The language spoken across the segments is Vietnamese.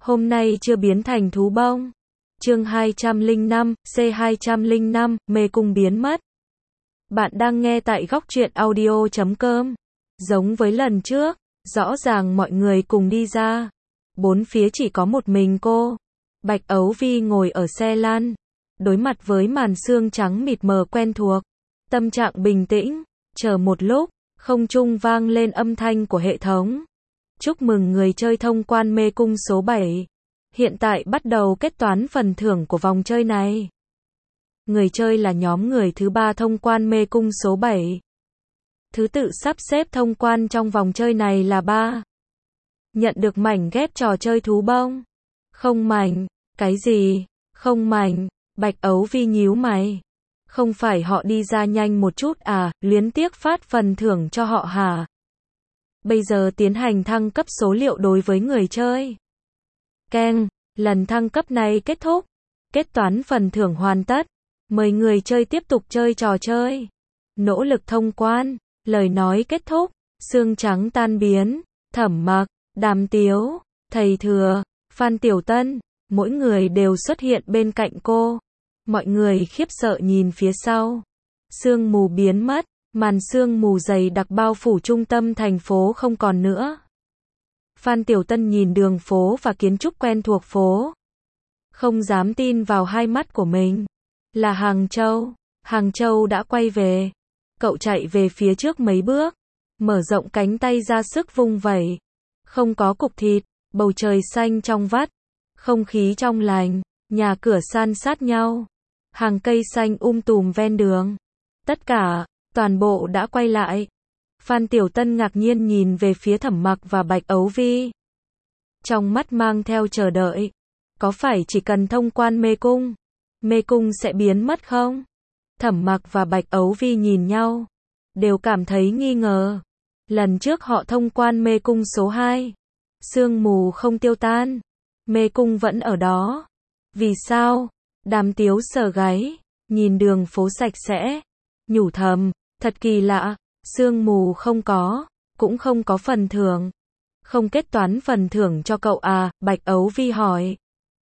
Hôm nay chưa biến thành thú bông. Chương 205, C205, mê cung biến mất. Bạn đang nghe tại góc truyện audio.com. Giống với lần trước, rõ ràng mọi người cùng đi ra. Bốn phía chỉ có một mình cô. Bạch Ấu Vi ngồi ở xe lăn, đối mặt với màn sương trắng mịt mờ quen thuộc. Tâm trạng bình tĩnh, chờ một lúc, không trung vang lên âm thanh của hệ thống. Chúc mừng người chơi thông quan mê cung số 7. Hiện tại bắt đầu kết toán phần thưởng của vòng chơi này. Người chơi là nhóm người thứ 3 thông quan mê cung số 7. Thứ tự sắp xếp thông quan trong vòng chơi này là 3. Nhận được mảnh ghép trò chơi thú bông. Không mảnh. Cái gì? Không mảnh. Bạch Ấu Vi nhíu mày. Không phải họ đi ra nhanh một chút à, luyến tiếc phát phần thưởng cho họ hả? Bây giờ tiến hành thăng cấp số liệu đối với người chơi. Keng, lần thăng cấp này kết thúc. Kết toán phần thưởng hoàn tất. Mời người chơi tiếp tục chơi trò chơi. Nỗ lực thông quan. Lời nói kết thúc. Sương trắng tan biến. Thẩm Mặc, Đàm Tiếu, Thầy Thừa, Phan Tiểu Tân, mỗi người đều xuất hiện bên cạnh cô. Mọi người khiếp sợ nhìn phía sau. Sương mù biến mất. Màn sương mù dày đặc bao phủ trung tâm thành phố không còn nữa. Phan Tiểu Tân nhìn đường phố và kiến trúc quen thuộc phố. Không dám tin vào hai mắt của mình. Là Hàng Châu. Hàng Châu đã quay về. Cậu chạy về phía trước mấy bước. Mở rộng cánh tay ra sức vung vẩy. Không có cục thịt. Bầu trời xanh trong vắt. Không khí trong lành. Nhà cửa san sát nhau. Hàng cây xanh tùm ven đường. Tất cả, toàn bộ đã quay lại. Phan Tiểu Tân ngạc nhiên nhìn về phía Thẩm Mặc và Bạch Ấu Vi. Trong mắt mang theo chờ đợi. Có phải chỉ cần thông quan mê cung sẽ biến mất không? Thẩm Mặc và Bạch Ấu Vi nhìn nhau. Đều cảm thấy nghi ngờ. Lần trước họ thông quan mê cung số 2. Sương mù không tiêu tan. Mê cung vẫn ở đó. Vì sao? Đàm Tiếu sờ gáy. Nhìn đường phố sạch sẽ. Nhủ thầm, thật kỳ lạ. Sương mù không có. Cũng không có phần thưởng. Không kết toán phần thưởng cho cậu à? Bạch Ấu Vi hỏi.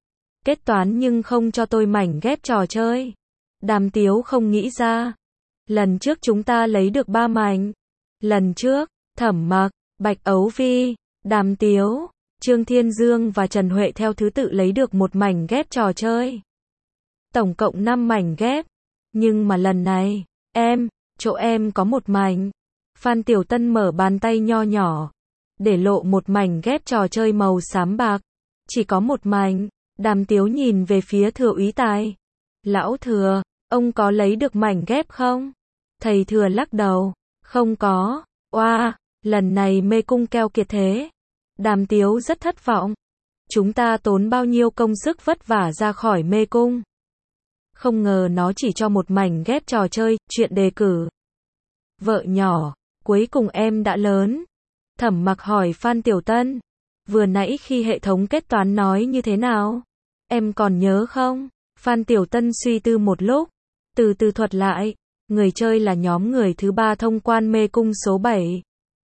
Kết toán nhưng không cho tôi mảnh ghép trò chơi. Đàm Tiếu không nghĩ ra. Lần trước chúng ta lấy được 3 mảnh. Lần trước, Thẩm Mặc, Bạch Ấu Vi, Đàm Tiếu, Trương Thiên Dương và Trần Huệ theo thứ tự lấy được 1 mảnh ghép trò chơi. Tổng cộng 5 mảnh ghép. Nhưng mà lần này, chỗ em có 1 mảnh. Phan Tiểu Tân mở bàn tay nho nhỏ. Để lộ 1 mảnh ghép trò chơi màu xám bạc. Chỉ có 1 mảnh. Đàm Tiếu nhìn về phía Thừa úy Tài. Lão Thừa, ông có lấy được mảnh ghép không? Thầy Thừa lắc đầu. Không có. Oa, lần này mê cung keo kiệt thế. Đàm Tiếu rất thất vọng. Chúng ta tốn bao nhiêu công sức vất vả ra khỏi mê cung. Không ngờ nó chỉ cho 1 mảnh ghép trò chơi, chuyện đề cử. Vợ nhỏ, cuối cùng em đã lớn. Thẩm Mặc hỏi Phan Tiểu Tân. Vừa nãy khi hệ thống kết toán nói như thế nào? Em còn nhớ không? Phan Tiểu Tân suy tư một lúc. Từ từ thuật lại. Người chơi là nhóm người thứ 3 thông quan mê cung số 7.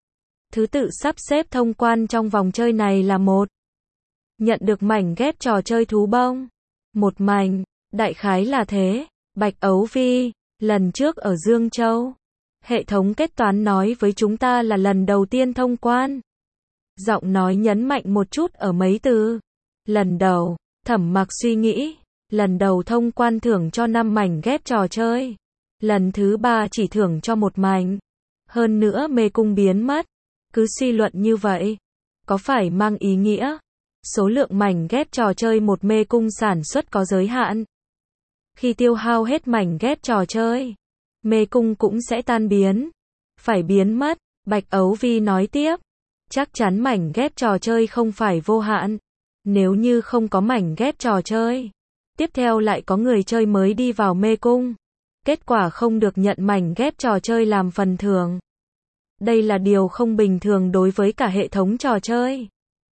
Thứ tự sắp xếp thông quan trong vòng chơi này là 1. Nhận được mảnh ghép trò chơi thú bông. 1 mảnh. Đại khái là thế. Bạch Ấu Vi, lần trước ở Dương Châu. Hệ thống kết toán nói với chúng ta là lần đầu tiên thông quan. Giọng nói nhấn mạnh một chút ở mấy từ. Lần đầu, Thẩm Mặc suy nghĩ. Lần đầu thông quan thưởng cho 5 mảnh ghép trò chơi. Lần thứ 3 chỉ thưởng cho 1 mảnh. Hơn nữa mê cung biến mất. Cứ suy luận như vậy. Có phải mang ý nghĩa số lượng mảnh ghép trò chơi một mê cung sản xuất có giới hạn? Khi tiêu hao hết mảnh ghép trò chơi, mê cung cũng sẽ tan biến. Phải biến mất. Bạch Ấu Vi nói tiếp. Chắc chắn mảnh ghép trò chơi không phải vô hạn. Nếu như không có mảnh ghép trò chơi, tiếp theo lại có người chơi mới đi vào mê cung. Kết quả không được nhận mảnh ghép trò chơi làm phần thưởng. Đây là điều không bình thường đối với cả hệ thống trò chơi.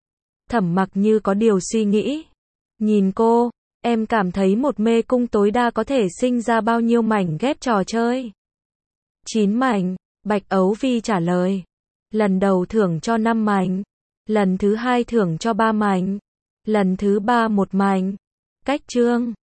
Thẩm Mặc như có điều suy nghĩ. Nhìn cô, em cảm thấy một mê cung tối đa có thể sinh ra bao nhiêu mảnh ghép trò chơi? 9 mảnh, Bạch Ấu Vi trả lời. Lần đầu thưởng cho 5 mảnh. Lần thứ 2 thưởng cho 3 mảnh. Lần thứ 3 một mảnh. Cách chương